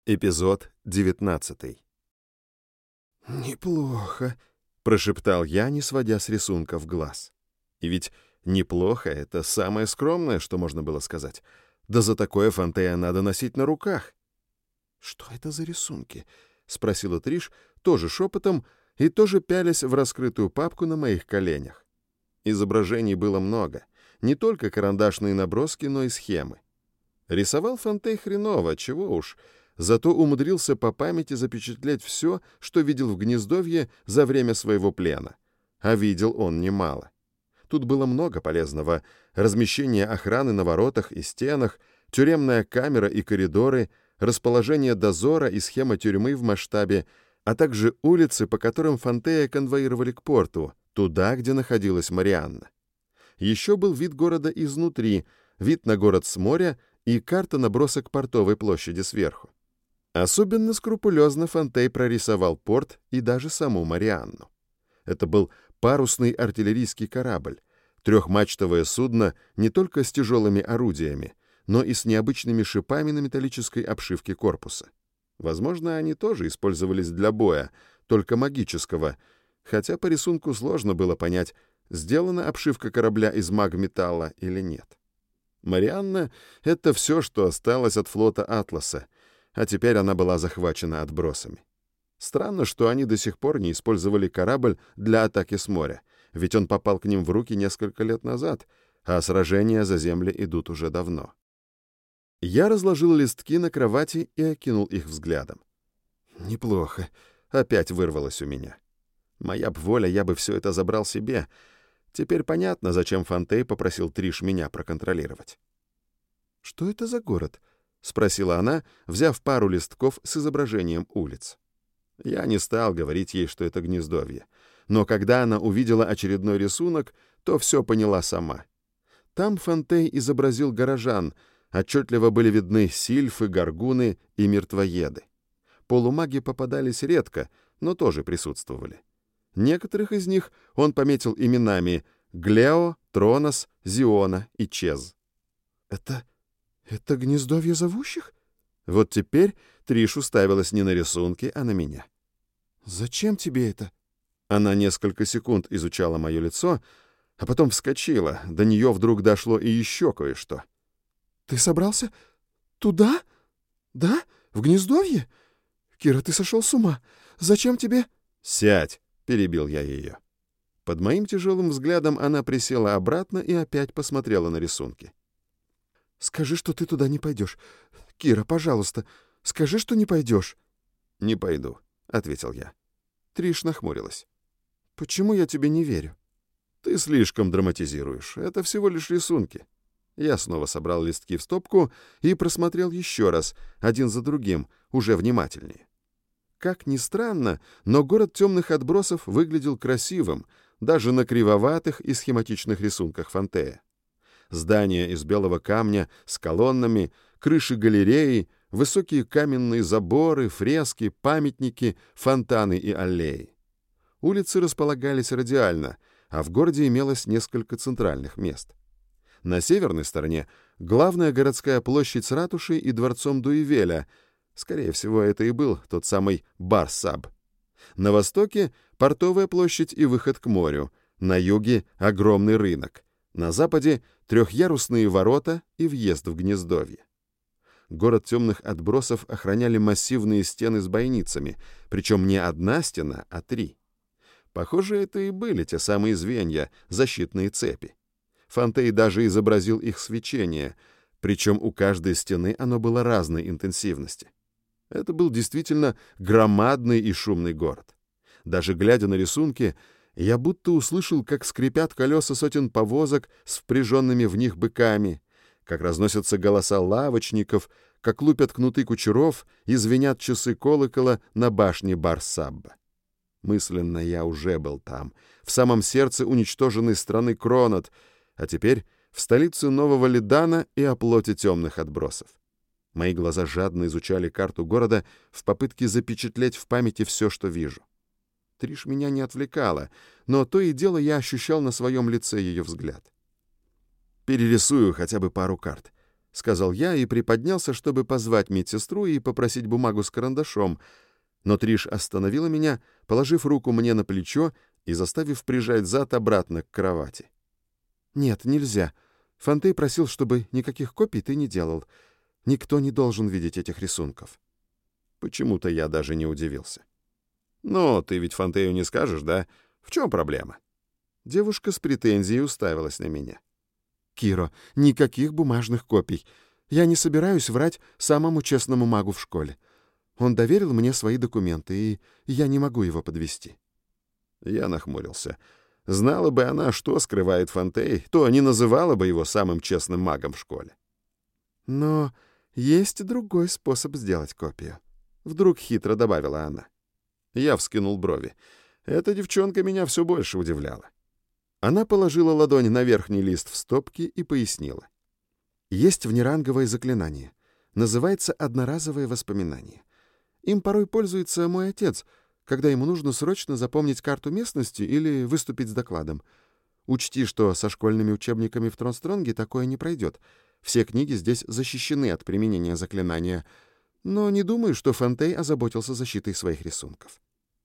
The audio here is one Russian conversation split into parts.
Эпизод 19. «Неплохо», — прошептал я, не сводя с рисунка в глаз. И ведь неплохо — это самое скромное, что можно было сказать. Да за такое Фантея надо носить на руках. «Что это за рисунки?» — спросила Триш, тоже шепотом, и тоже пялясь в раскрытую папку на моих коленях. Изображений было много. Не только карандашные наброски, но и схемы. Рисовал Фантей хреново, чего уж, зато умудрился по памяти запечатлеть все, что видел в Гнездовье за время своего плена. А видел он немало. Тут было много полезного: размещение охраны на воротах и стенах, тюремная камера и коридоры, расположение дозора и схема тюрьмы в масштабе, а также улицы, по которым Фантея конвоировали к порту, туда, где находилась Марианна. Еще был вид города изнутри, вид на город с моря и карта-набросок портовой площади сверху. Особенно скрупулезно Фантей прорисовал порт и даже саму Марианну. Это был парусный артиллерийский корабль, трехмачтовое судно не только с тяжелыми орудиями, но и с необычными шипами на металлической обшивке корпуса. Возможно, они тоже использовались для боя, только магического, хотя по рисунку сложно было понять, сделана обшивка корабля из магметалла или нет. Марианна — это все, что осталось от флота Атласа, а теперь она была захвачена отбросами. Странно, что они до сих пор не использовали корабль для атаки с моря, ведь он попал к ним в руки несколько лет назад, а сражения за земли идут уже давно. Я разложил листки на кровати и окинул их взглядом. Неплохо. Опять вырвалось у меня. Моя б воля, я бы все это забрал себе. Теперь понятно, зачем Фантей попросил Триш меня проконтролировать. «Что это за город?» — спросила она, взяв пару листков с изображением улиц. Я не стал говорить ей, что это Гнездовье. Но когда она увидела очередной рисунок, то все поняла сама. Там Фантей изобразил горожан, отчетливо были видны сильфы, горгуны и мертвоеды. Полумаги попадались редко, но тоже присутствовали. Некоторых из них он пометил именами Глео, Тронос, Зиона и Чез. «Это Гнездовье зовущих?» Вот теперь Триш уставилась не на рисунки, а на меня. «Зачем тебе это?» Она несколько секунд изучала мое лицо, а потом вскочила. До нее вдруг дошло и еще кое-что. «Ты собрался? Туда? Да? В Гнездовье? Кира, ты сошел с ума. Зачем тебе...» «Сядь!» — перебил я ее. Под моим тяжелым взглядом она присела обратно и опять посмотрела на рисунки. «Скажи, что ты туда не пойдешь. Кира, пожалуйста, скажи, что не пойдешь». «Не пойду», — ответил я. Триш нахмурилась. «Почему я тебе не верю?» «Ты слишком драматизируешь. Это всего лишь рисунки». Я снова собрал листки в стопку и просмотрел еще раз, один за другим, уже внимательнее. Как ни странно, но город темных отбросов выглядел красивым, даже на кривоватых и схематичных рисунках Фантея. Здания из белого камня с колоннами, крыши галереи, высокие каменные заборы, фрески, памятники, фонтаны и аллеи. Улицы располагались радиально, а в городе имелось несколько центральных мест. На северной стороне главная городская площадь с ратушей и дворцом Дуивеля. Скорее всего, это и был тот самый Бар-Саб. На востоке — портовая площадь и выход к морю. На юге — огромный рынок. На западе — трехъярусные ворота и въезд в Гнездовье. Город темных отбросов охраняли массивные стены с бойницами, причем не одна стена, а 3. Похоже, это и были те самые звенья, защитные цепи. Фантей даже изобразил их свечение, причем у каждой стены оно было разной интенсивности. Это был действительно громадный и шумный город. Даже глядя на рисунки, я будто услышал, как скрипят колеса сотен повозок с впряженными в них быками, как разносятся голоса лавочников, как лупят кнуты кучеров и звенят часы колокола на башне Бар-Сабба. Мысленно я уже был там, в самом сердце уничтоженной страны Кронот, а теперь в столице Нового Лидана и оплоте темных отбросов. Мои глаза жадно изучали карту города в попытке запечатлеть в памяти все, что вижу. Триш меня не отвлекала, но то и дело я ощущал на своем лице ее взгляд. «Перерисую хотя бы пару карт. — сказал я и приподнялся, чтобы позвать медсестру и попросить бумагу с карандашом, но Триш остановила меня, положив руку мне на плечо и заставив прижать зад обратно к кровати. «Нет, нельзя. Фонтей просил, чтобы никаких копий ты не делал. Никто не должен видеть этих рисунков». Почему-то я даже не удивился. «Ну, ты ведь Фонтею не скажешь, да? В чем проблема?» Девушка с претензией уставилась на меня. «Киро, никаких бумажных копий. Я не собираюсь врать самому честному магу в школе. Он доверил мне свои документы, и я не могу его подвести». Я нахмурился. Знала бы она, что скрывает Фонтей, то не называла бы его самым честным магом в школе. «Но есть другой способ сделать копию», — вдруг хитро добавила она. Я вскинул брови. Эта девчонка меня все больше удивляла. Она положила ладонь на верхний лист в стопке и пояснила. «Есть внеранговое заклинание. Называется «одноразовое воспоминание». Им порой пользуется мой отец, когда ему нужно срочно запомнить карту местности или выступить с докладом. Учти, что со школьными учебниками в Тронстронге такое не пройдет. Все книги здесь защищены от применения заклинания, но не думаю, что Фонтей озаботился защитой своих рисунков».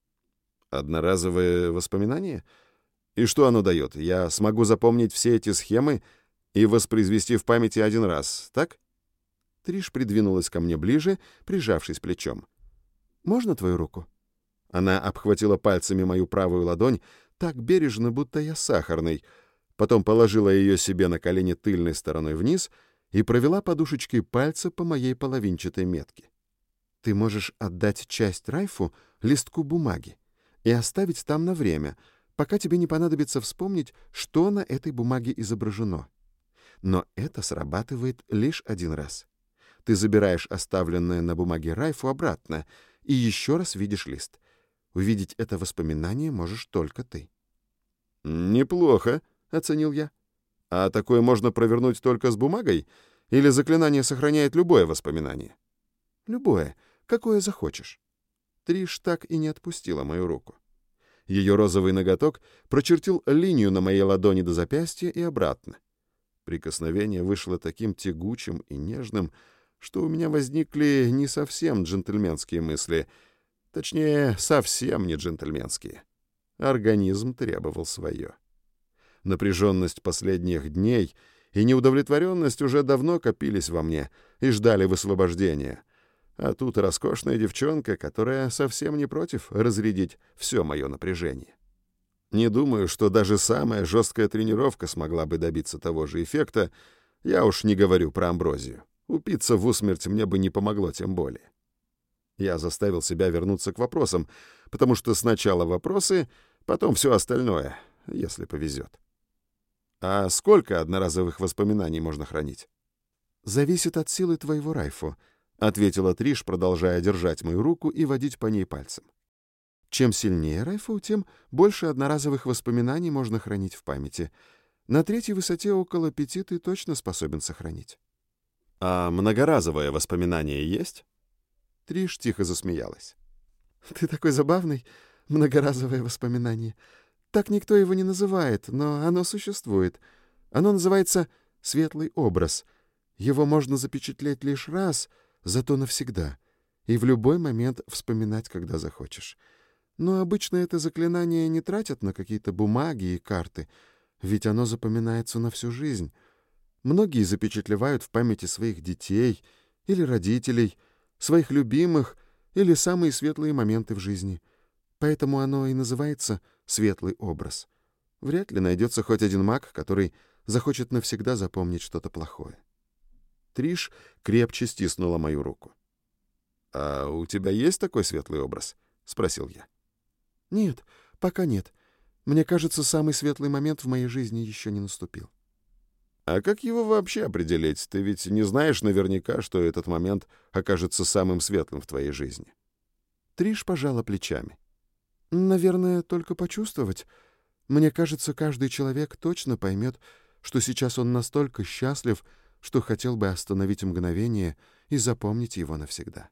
«Одноразовое воспоминание? И что оно дает? Я смогу запомнить все эти схемы и воспроизвести в памяти один раз, так?» Триш придвинулась ко мне ближе, прижавшись плечом. «Можно твою руку?» Она обхватила пальцами мою правую ладонь так бережно, будто я сахарный, потом положила ее себе на колени тыльной стороной вниз и провела подушечкой пальца по моей половинчатой метке. «Ты можешь отдать часть Райфу листку бумаги и оставить там на время, пока тебе не понадобится вспомнить, что на этой бумаге изображено. Но это срабатывает лишь один раз. Ты забираешь оставленное на бумаге Райфу обратно и еще раз видишь лист. Увидеть это воспоминание можешь только ты». «Неплохо», — оценил я. «А такое можно провернуть только с бумагой? Или заклинание сохраняет любое воспоминание?» «Любое, какое захочешь». Триш так и не отпустила мою руку. Ее розовый ноготок прочертил линию на моей ладони до запястья и обратно. Прикосновение вышло таким тягучим и нежным, что у меня возникли не совсем джентльменские мысли, точнее, совсем не джентльменские. Организм требовал свое. Напряженность последних дней и неудовлетворенность уже давно копились во мне и ждали высвобождения. А тут роскошная девчонка, которая совсем не против разрядить все мое напряжение. Не думаю, что даже самая жесткая тренировка смогла бы добиться того же эффекта. Я уж не говорю про амброзию. Упиться в усмерть мне бы не помогло тем более. Я заставил себя вернуться к вопросам, потому что сначала вопросы, потом все остальное, если повезет. А сколько одноразовых воспоминаний можно хранить? «Зависит от силы твоего Райфу», — ответила Триш, продолжая держать мою руку и водить по ней пальцем. «Чем сильнее Райфу, тем больше одноразовых воспоминаний можно хранить в памяти. На третьей высоте около 5 ты точно способен сохранить». «А многоразовое воспоминание есть?» Триш тихо засмеялась. «Ты такой забавный, многоразовое воспоминание. Так никто его не называет, но оно существует. Оно называется «светлый образ». Его можно запечатлеть лишь раз, зато навсегда, и в любой момент вспоминать, когда захочешь. Но обычно это заклинание не тратят на какие-то бумаги и карты, ведь оно запоминается на всю жизнь. Многие запечатлевают в памяти своих детей или родителей, своих любимых или самые светлые моменты в жизни. Поэтому оно и называется «светлый образ». Вряд ли найдется хоть один маг, который захочет навсегда запомнить что-то плохое. Триш крепче стиснула мою руку. «А у тебя есть такой светлый образ?» — спросил я. «Нет, пока нет. Мне кажется, самый светлый момент в моей жизни еще не наступил». «А как его вообще определить? Ты ведь не знаешь наверняка, что этот момент окажется самым светлым в твоей жизни». Триш пожала плечами. «Наверное, только почувствовать. Мне кажется, каждый человек точно поймет, что сейчас он настолько счастлив, что хотел бы остановить мгновение и запомнить его навсегда».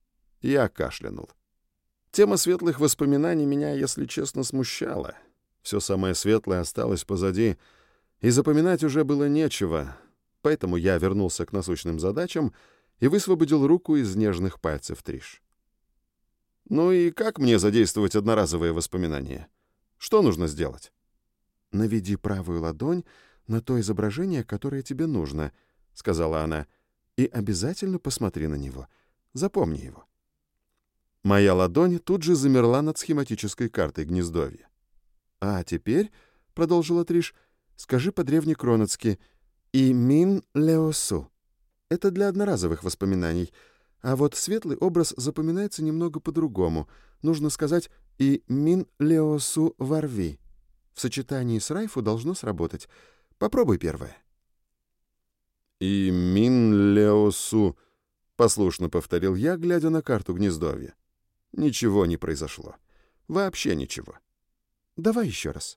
Я кашлянул. Тема светлых воспоминаний меня, если честно, смущала. Все самое светлое осталось позади, и запоминать уже было нечего. Поэтому я вернулся к насущным задачам и высвободил руку из нежных пальцев Триш. «Ну и как мне задействовать одноразовые воспоминания? Что нужно сделать?» «Наведи правую ладонь на то изображение, которое тебе нужно», — сказала она, — «и обязательно посмотри на него. Запомни его». Моя ладонь тут же замерла над схематической картой гнездовья. «А теперь», — продолжила Триш, — «скажи по-древнекронецки «И мин леосу». Это для одноразовых воспоминаний. А вот светлый образ запоминается немного по-другому. Нужно сказать «И мин леосу варви». В сочетании с райфу должно сработать. Попробуй первое. «И мин леосу», — послушно повторил я, глядя на карту гнездовья. Ничего не произошло. Вообще ничего. Давай еще раз.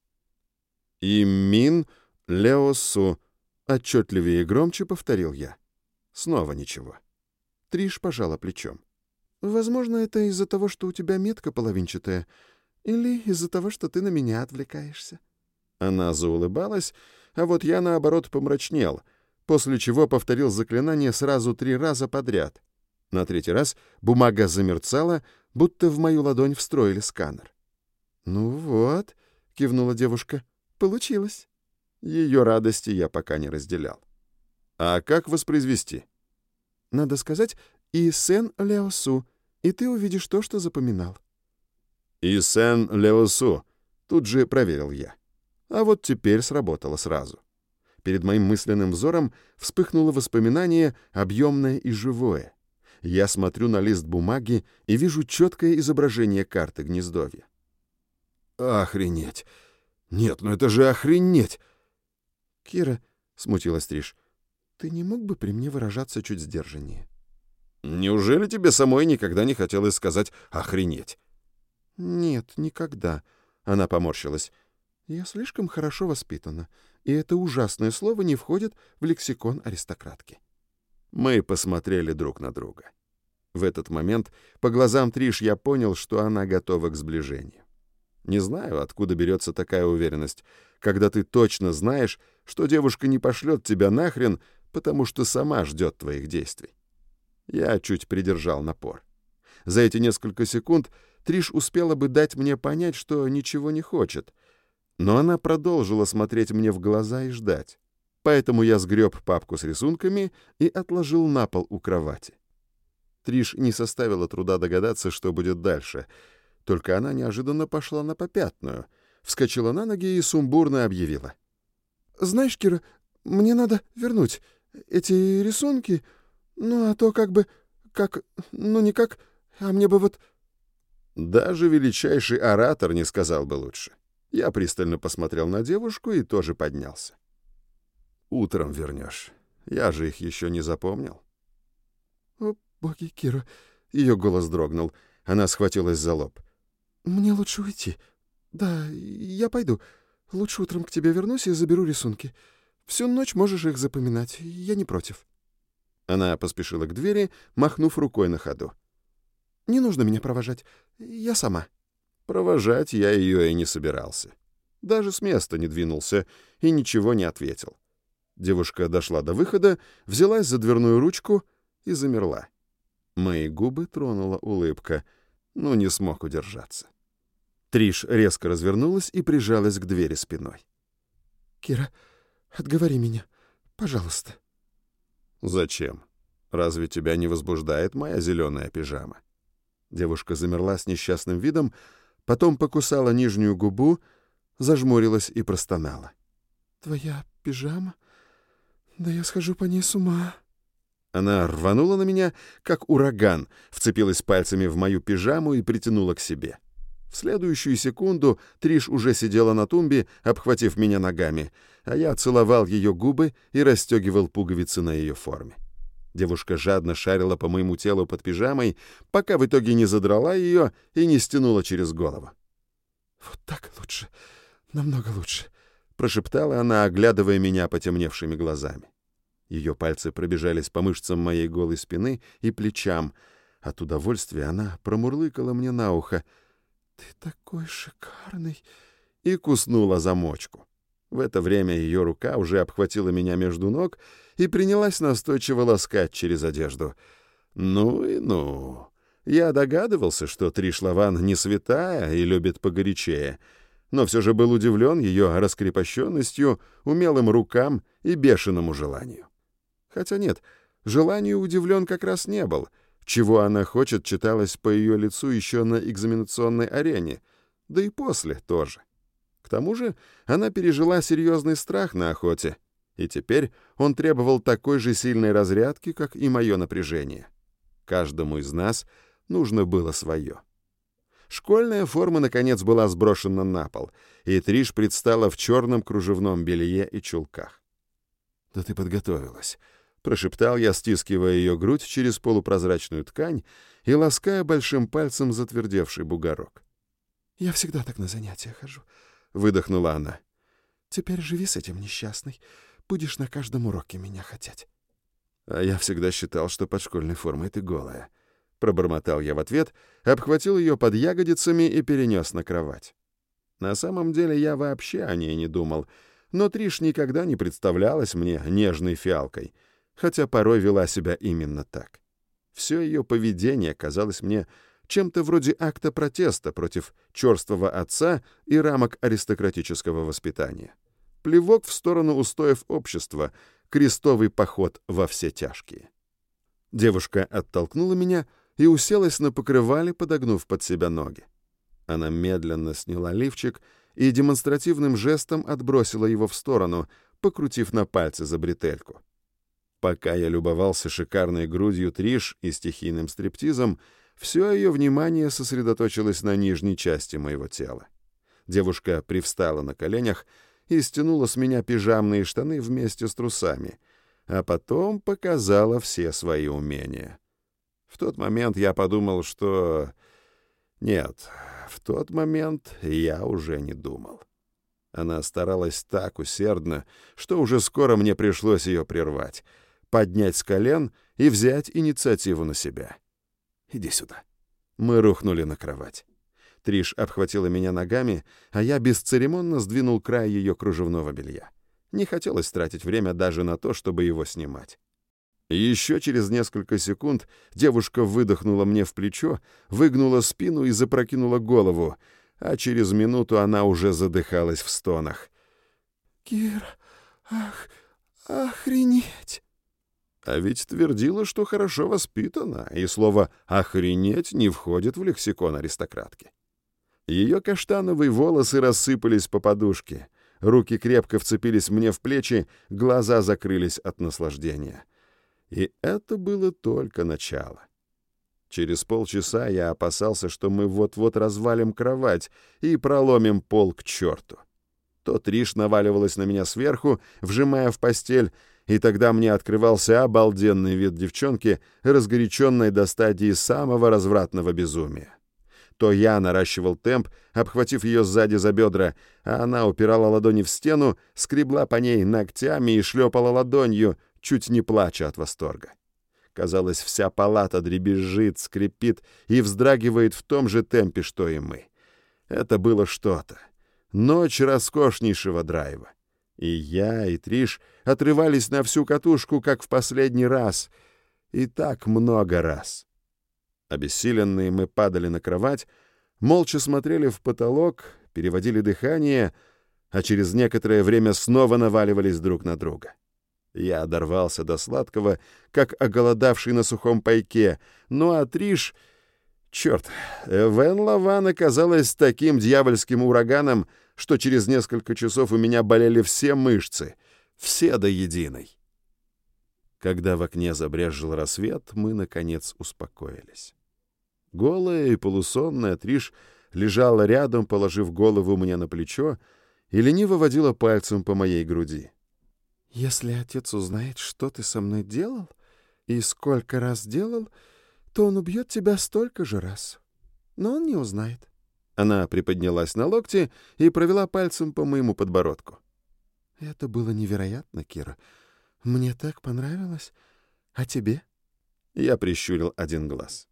«И мин леосу», — отчетливее и громче повторил я. Снова ничего. Триш пожала плечом. «Возможно, это из-за того, что у тебя метка половинчатая, или из-за того, что ты на меня отвлекаешься». Она заулыбалась, а вот я, наоборот, помрачнел, после чего повторил заклинание сразу 3 раза подряд. На 3-й раз бумага замерцала, будто в мою ладонь встроили сканер. «Ну вот», — кивнула девушка, — «получилось». Ее радости я пока не разделял. «А как воспроизвести?» «Надо сказать «И сен леосу», и ты увидишь то, что запоминал». «И сен леосу», — тут же проверил я. А вот теперь сработало сразу. Перед моим мысленным взором вспыхнуло воспоминание, объемное и живое. Я смотрю на лист бумаги и вижу четкое изображение карты гнездовья. «Охренеть! Нет, ну это же охренеть!» «Кира», — смутилась Триш, — «ты не мог бы при мне выражаться чуть сдержаннее?» «Неужели тебе самой никогда не хотелось сказать «охренеть»?» «Нет, никогда», — она поморщилась. «Я слишком хорошо воспитана, и это ужасное слово не входит в лексикон аристократки». Мы посмотрели друг на друга. В этот момент по глазам Триш я понял, что она готова к сближению. Не знаю, откуда берется такая уверенность, когда ты точно знаешь, что девушка не пошлет тебя нахрен, потому что сама ждет твоих действий. Я чуть придержал напор. За эти несколько секунд Триш успела бы дать мне понять, что ничего не хочет, но она продолжила смотреть мне в глаза и ждать. Поэтому я сгреб папку с рисунками и отложил на пол у кровати. Триш не составило труда догадаться, что будет дальше. Только она неожиданно пошла на попятную, вскочила на ноги и сумбурно объявила: «Знаешь, Кира, мне надо вернуть эти рисунки, ну а то ну никак, а мне бы вот...» Даже величайший оратор не сказал бы лучше. Я пристально посмотрел на девушку и тоже поднялся. «Утром вернешь. Я же их еще не запомнил». «О, боги, Кира!» — ее голос дрогнул. Она схватилась за лоб. «Мне лучше уйти. Да, я пойду. Лучше утром к тебе вернусь и заберу рисунки. Всю ночь можешь их запоминать. Я не против». Она поспешила к двери, махнув рукой на ходу. «Не нужно меня провожать. Я сама». Провожать я ее и не собирался. Даже с места не двинулся и ничего не ответил. Девушка дошла до выхода, взялась за дверную ручку и замерла. Мои губы тронула улыбка, но не смог удержаться. Триш резко развернулась и прижалась к двери спиной. «Кира, отговори меня, пожалуйста». «Зачем? Разве тебя не возбуждает моя зеленая пижама?» Девушка замерла с несчастным видом, потом покусала нижнюю губу, зажмурилась и простонала. «Твоя пижама? Да я схожу по ней с ума». Она рванула на меня, как ураган, вцепилась пальцами в мою пижаму и притянула к себе. В следующую секунду Триш уже сидела на тумбе, обхватив меня ногами, а я целовал ее губы и расстегивал пуговицы на ее форме. Девушка жадно шарила по моему телу под пижамой, пока в итоге не задрала ее и не стянула через голову. «Вот так лучше, намного лучше», — прошептала она, оглядывая меня потемневшими глазами. Ее пальцы пробежались по мышцам моей голой спины и плечам. От удовольствия она промурлыкала мне на ухо: «Ты такой шикарный!» и куснула замочку. В это время ее рука уже обхватила меня между ног и принялась настойчиво ласкать через одежду. Ну и ну. Я догадывался, что Триш Лаван не святая и любит погорячее, но все же был удивлен ее раскрепощенностью, умелым рукам и бешеному желанию. Хотя нет, желанию удивлен как раз не был. Чего она хочет, читалось по ее лицу еще на экзаменационной арене, да и после тоже. К тому же она пережила серьезный страх на охоте, и теперь он требовал такой же сильной разрядки, как и мое напряжение. Каждому из нас нужно было свое. Школьная форма, наконец, была сброшена на пол, и Триш предстала в черном кружевном белье и чулках. «Да ты подготовилась», — прошептал я, стискивая ее грудь через полупрозрачную ткань и лаская большим пальцем затвердевший бугорок. «Я всегда так на занятия хожу», — выдохнула она. «Теперь живи с этим, несчастный. Будешь на каждом уроке меня хотеть». «А я всегда считал, что под школьной формой ты голая». Пробормотал я в ответ, обхватил ее под ягодицами и перенес на кровать. На самом деле я вообще о ней не думал, но Триш никогда не представлялась мне нежной фиалкой, хотя порой вела себя именно так. Все ее поведение казалось мне чем-то вроде акта протеста против черствого отца и рамок аристократического воспитания. Плевок в сторону устоев общества, крестовый поход во все тяжкие. Девушка оттолкнула меня и уселась на покрывале, подогнув под себя ноги. Она медленно сняла лифчик и демонстративным жестом отбросила его в сторону, покрутив на пальце за бретельку. Пока я любовался шикарной грудью Триш и стихийным стриптизом, все ее внимание сосредоточилось на нижней части моего тела. Девушка привстала на коленях и стянула с меня пижамные штаны вместе с трусами, а потом показала все свои умения. В тот момент я подумал, что... Нет, в тот момент я уже не думал. Она старалась так усердно, что уже скоро мне пришлось ее прервать, поднять с колен и взять инициативу на себя. «Иди сюда». Мы рухнули на кровать. Триш обхватила меня ногами, а я бесцеремонно сдвинул край ее кружевного белья. Не хотелось тратить время даже на то, чтобы его снимать. Еще через несколько секунд девушка выдохнула мне в плечо, выгнула спину и запрокинула голову, а через минуту она уже задыхалась в стонах. «Кира, охренеть!» А ведь твердила, что хорошо воспитана, и слово «охренеть» не входит в лексикон аристократки. Ее каштановые волосы рассыпались по подушке, руки крепко вцепились мне в плечи, глаза закрылись от наслаждения. И это было только начало. Через полчаса я опасался, что мы вот-вот развалим кровать и проломим пол к черту. То Триш наваливалась на меня сверху, вжимая в постель, и тогда мне открывался обалденный вид девчонки, разгоряченной до стадии самого развратного безумия. То я наращивал темп, обхватив ее сзади за бедра, а она упирала ладони в стену, скребла по ней ногтями и шлепала ладонью, чуть не плача от восторга. Казалось, вся палата дребезжит, скрипит и вздрагивает в том же темпе, что и мы. Это было что-то. Ночь роскошнейшего драйва. И я, и Триш отрывались на всю катушку, как в последний раз. И так много раз. Обессиленные мы падали на кровать, молча смотрели в потолок, переводили дыхание, а через некоторое время снова наваливались друг на друга. Я дорвался до сладкого, как оголодавший на сухом пайке, ну а Триш... Черт, Вен Лаван оказалась таким дьявольским ураганом, что через несколько часов у меня болели все мышцы, все до единой. Когда в окне забрезжил рассвет, мы, наконец, успокоились. Голая и полусонная Триш лежала рядом, положив голову мне на плечо, и лениво водила пальцем по моей груди. «Если отец узнает, что ты со мной делал, и сколько раз делал, то он убьет тебя столько же раз. Но он не узнает». Она приподнялась на локте и провела пальцем по моему подбородку. «Это было невероятно, Кира. Мне так понравилось. А тебе?» Я прищурил один глаз.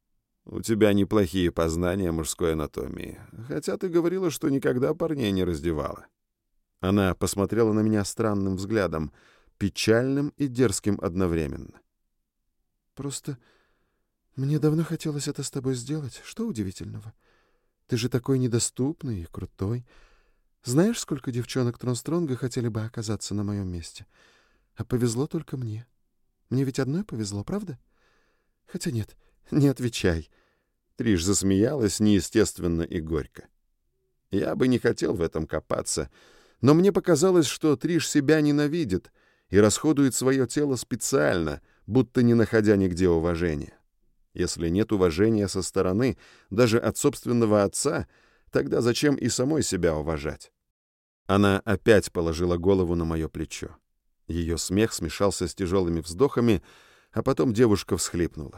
«У тебя неплохие познания мужской анатомии, хотя ты говорила, что никогда парней не раздевала». Она посмотрела на меня странным взглядом, печальным и дерзким одновременно. «Просто мне давно хотелось это с тобой сделать. Что удивительного? Ты же такой недоступный и крутой. Знаешь, сколько девчонок Тронстронга хотели бы оказаться на моем месте? А повезло только мне. Мне ведь одной повезло, правда? Хотя нет, не отвечай». Триш засмеялась неестественно и горько. Я бы не хотел в этом копаться, но мне показалось, что Триш себя ненавидит и расходует свое тело специально, будто не находя нигде уважения. Если нет уважения со стороны, даже от собственного отца, тогда зачем и самой себя уважать? Она опять положила голову на мое плечо. Ее смех смешался с тяжелыми вздохами, а потом девушка всхлипнула.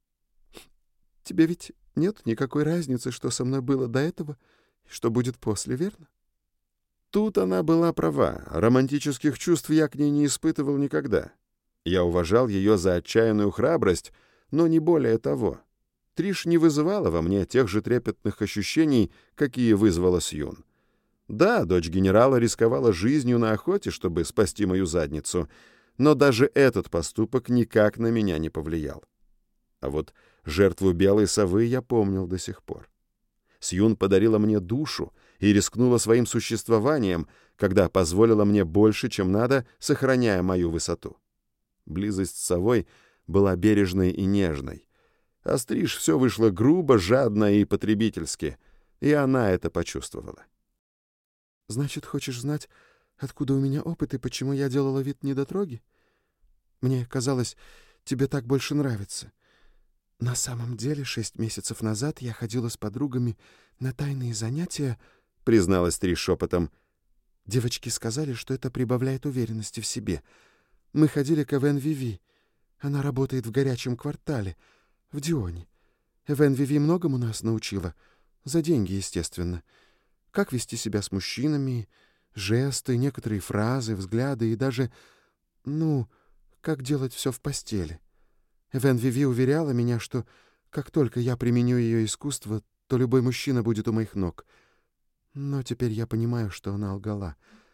«Тебе ведь нет никакой разницы, что со мной было до этого и что будет после, верно?» Тут она была права. Романтических чувств я к ней не испытывал никогда. Я уважал ее за отчаянную храбрость, но не более того. Триш не вызывала во мне тех же трепетных ощущений, какие вызвала Сьюн. Да, дочь генерала рисковала жизнью на охоте, чтобы спасти мою задницу, но даже этот поступок никак на меня не повлиял. А вот жертву белой совы я помнил до сих пор. Сьюн подарила мне душу и рискнула своим существованием, когда позволила мне больше, чем надо, сохраняя мою высоту. Близость с совой была бережной и нежной. А Стриж все вышло грубо, жадно и потребительски, и она это почувствовала. «Значит, хочешь знать, откуда у меня опыт и почему я делала вид недотроги? Мне казалось, тебе так больше нравится. На самом деле, 6 месяцев назад я ходила с подругами на тайные занятия», — призналась Триш шепотом. «Девочки сказали, что это прибавляет уверенности в себе. Мы ходили к Эвен Виви. Она работает в горячем квартале, в Дионе. Эвен Виви многому нас научила. За деньги, естественно. Как вести себя с мужчинами, жесты, некоторые фразы, взгляды и даже, как делать все в постели. Эвен Виви уверяла меня, что как только я применю ее искусство, то любой мужчина будет у моих ног. Но теперь я понимаю, что она лгала.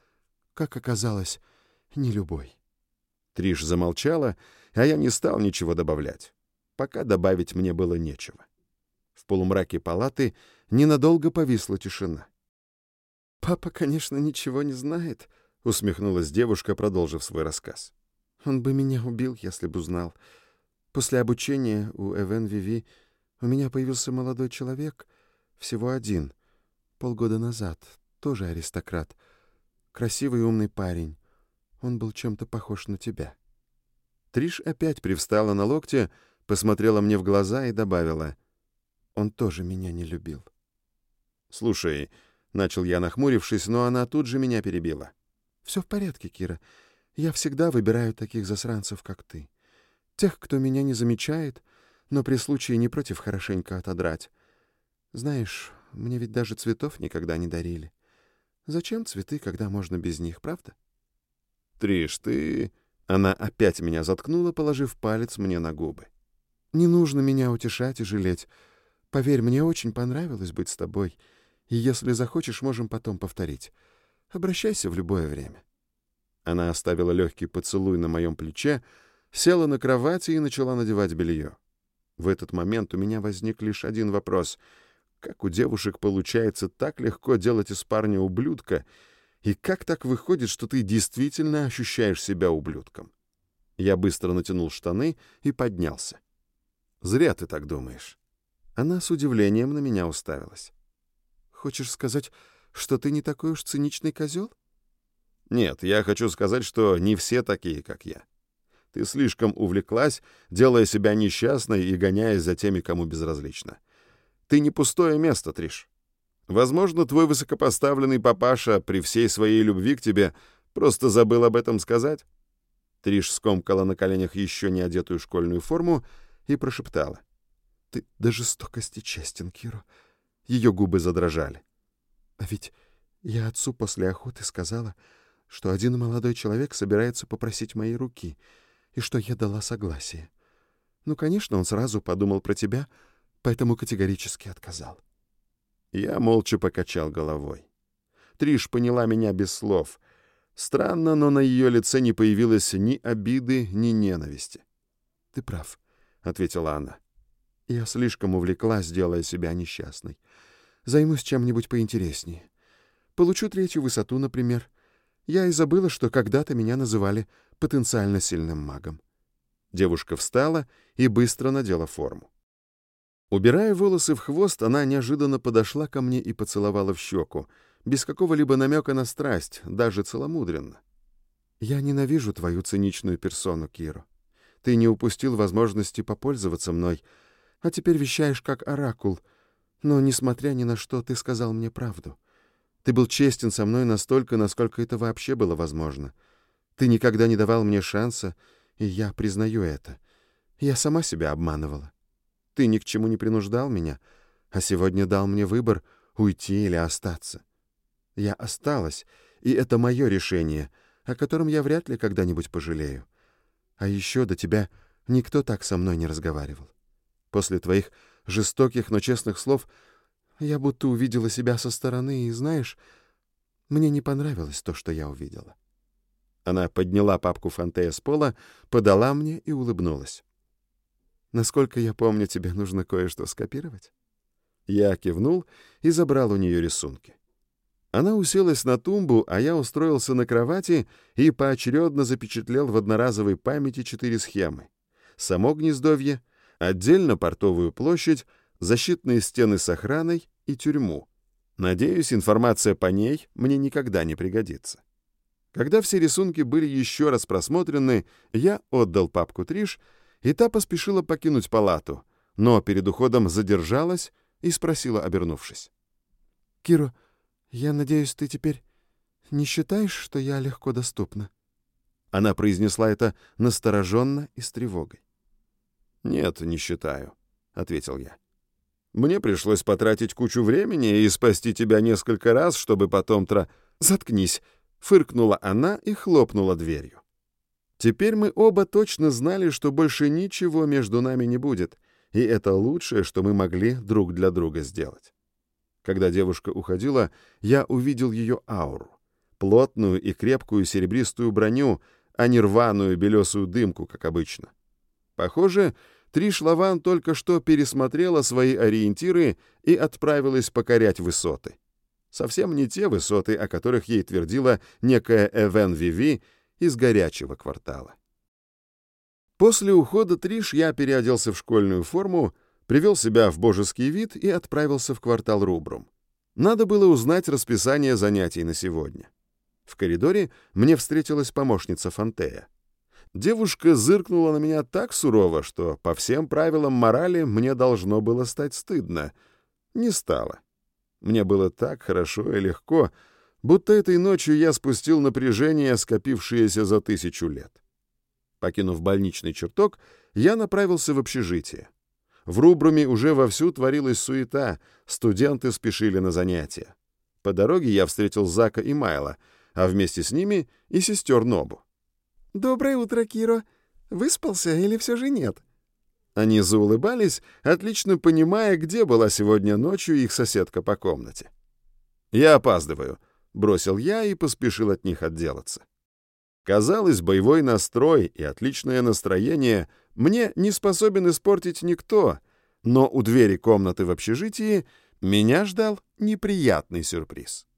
Как оказалось, не любой». Триш замолчала, а я не стал ничего добавлять. Пока добавить мне было нечего. В полумраке палаты ненадолго повисла тишина. «Папа, конечно, ничего не знает», — усмехнулась девушка, продолжив свой рассказ. «Он бы меня убил, если бы узнал. После обучения у Эвен Виви у меня появился молодой человек, всего один, полгода назад, тоже аристократ. Красивый и умный парень. Он был чем-то похож на тебя». Триш опять привстала на локте, посмотрела мне в глаза и добавила: «Он тоже меня не любил». «Слушай», — начал я, нахмурившись, но она тут же меня перебила. «Все в порядке, Кира. Я всегда выбираю таких засранцев, как ты. Тех, кто меня не замечает, но при случае не против хорошенько отодрать. Знаешь, мне ведь даже цветов никогда не дарили. Зачем цветы, когда можно без них, правда?» «Триш, ты...» Она опять меня заткнула, положив палец мне на губы. «Не нужно меня утешать и жалеть. Поверь, мне очень понравилось быть с тобой, и если захочешь, можем потом повторить. Обращайся в любое время». Она оставила легкий поцелуй на моем плече, села на кровати и начала надевать белье. В этот момент у меня возник лишь один вопрос. Как у девушек получается так легко делать из парня ублюдка, и как так выходит, что ты действительно ощущаешь себя ублюдком? Я быстро натянул штаны и поднялся. «Зря ты так думаешь». Она с удивлением на меня уставилась. «Хочешь сказать, что ты не такой уж циничный козел?» «Нет, я хочу сказать, что не все такие, как я. Ты слишком увлеклась, делая себя несчастной и гоняясь за теми, кому безразлично. Ты не пустое место, Триш. Возможно, твой высокопоставленный папаша при всей своей любви к тебе просто забыл об этом сказать». Триш скомкала на коленях еще не одетую школьную форму и прошептала: «Ты до жестокости честен, Киро». Ее губы задрожали. «А ведь я отцу после охоты сказала, что один молодой человек собирается попросить моей руки, и что я дала согласие. Ну, конечно, он сразу подумал про тебя, поэтому категорически отказал». Я молча покачал головой. Триш поняла меня без слов. Странно, но на ее лице не появилось ни обиды, ни ненависти. «Ты прав», — ответила она. «Я слишком увлеклась, делая себя несчастной. Займусь чем-нибудь поинтереснее. Получу третью высоту, например. Я и забыла, что когда-то меня называли потенциально сильным магом». Девушка встала и быстро надела форму. Убирая волосы в хвост, она неожиданно подошла ко мне и поцеловала в щеку, без какого-либо намека на страсть, даже целомудренно. «Я ненавижу твою циничную персону, Киро. Ты не упустил возможности попользоваться мной, а теперь вещаешь как оракул. Но, несмотря ни на что, ты сказал мне правду. Ты был честен со мной настолько, насколько это вообще было возможно. Ты никогда не давал мне шанса, и я признаю это. Я сама себя обманывала. Ты ни к чему не принуждал меня, а сегодня дал мне выбор — уйти или остаться. Я осталась, и это мое решение, о котором я вряд ли когда-нибудь пожалею. А еще до тебя никто так со мной не разговаривал. После твоих жестоких, но честных слов я будто увидела себя со стороны, и, знаешь, мне не понравилось то, что я увидела». Она подняла папку Фантея с пола, подала мне и улыбнулась. «Насколько я помню, тебе нужно кое-что скопировать?» Я кивнул и забрал у нее рисунки. Она уселась на тумбу, а я устроился на кровати и поочередно запечатлел в одноразовой памяти 4 схемы. Само гнездовье, отдельно портовую площадь, защитные стены с охраной и тюрьму. Надеюсь, информация по ней мне никогда не пригодится. Когда все рисунки были еще раз просмотрены, я отдал папку Триш, и та поспешила покинуть палату, но перед уходом задержалась и спросила, обернувшись. «Киро, я надеюсь, ты теперь не считаешь, что я легко доступна?» Она произнесла это настороженно и с тревогой. «Нет, не считаю», — ответил я. «Мне пришлось потратить кучу времени и спасти тебя несколько раз, чтобы потом «Заткнись», — фыркнула она и хлопнула дверью. Теперь мы оба точно знали, что больше ничего между нами не будет, и это лучшее, что мы могли друг для друга сделать. Когда девушка уходила, я увидел ее ауру. Плотную и крепкую серебристую броню, а не рваную белесую дымку, как обычно. Похоже, Триш Лаван только что пересмотрела свои ориентиры и отправилась покорять высоты. Совсем не те высоты, о которых ей твердила некая Эвен Виви из горячего квартала. После ухода Триш я переоделся в школьную форму, привел себя в божеский вид и отправился в квартал Рубрум. Надо было узнать расписание занятий на сегодня. В коридоре мне встретилась помощница Фантея. Девушка зыркнула на меня так сурово, что по всем правилам морали мне должно было стать стыдно. Не стало. Мне было так хорошо и легко, будто этой ночью я спустил напряжение, скопившееся за 1000 лет. Покинув больничный чертог, я направился в общежитие. В Рубруме уже вовсю творилась суета, студенты спешили на занятия. По дороге я встретил Зака и Майла, а вместе с ними и сестер Нобу. «Доброе утро, Киро. Выспался или все же нет?» Они заулыбались, отлично понимая, где была сегодня ночью их соседка по комнате. «Я опаздываю», — бросил я и поспешил от них отделаться. Казалось, боевой настрой и отличное настроение мне не способен испортить никто, но у двери комнаты в общежитии меня ждал неприятный сюрприз.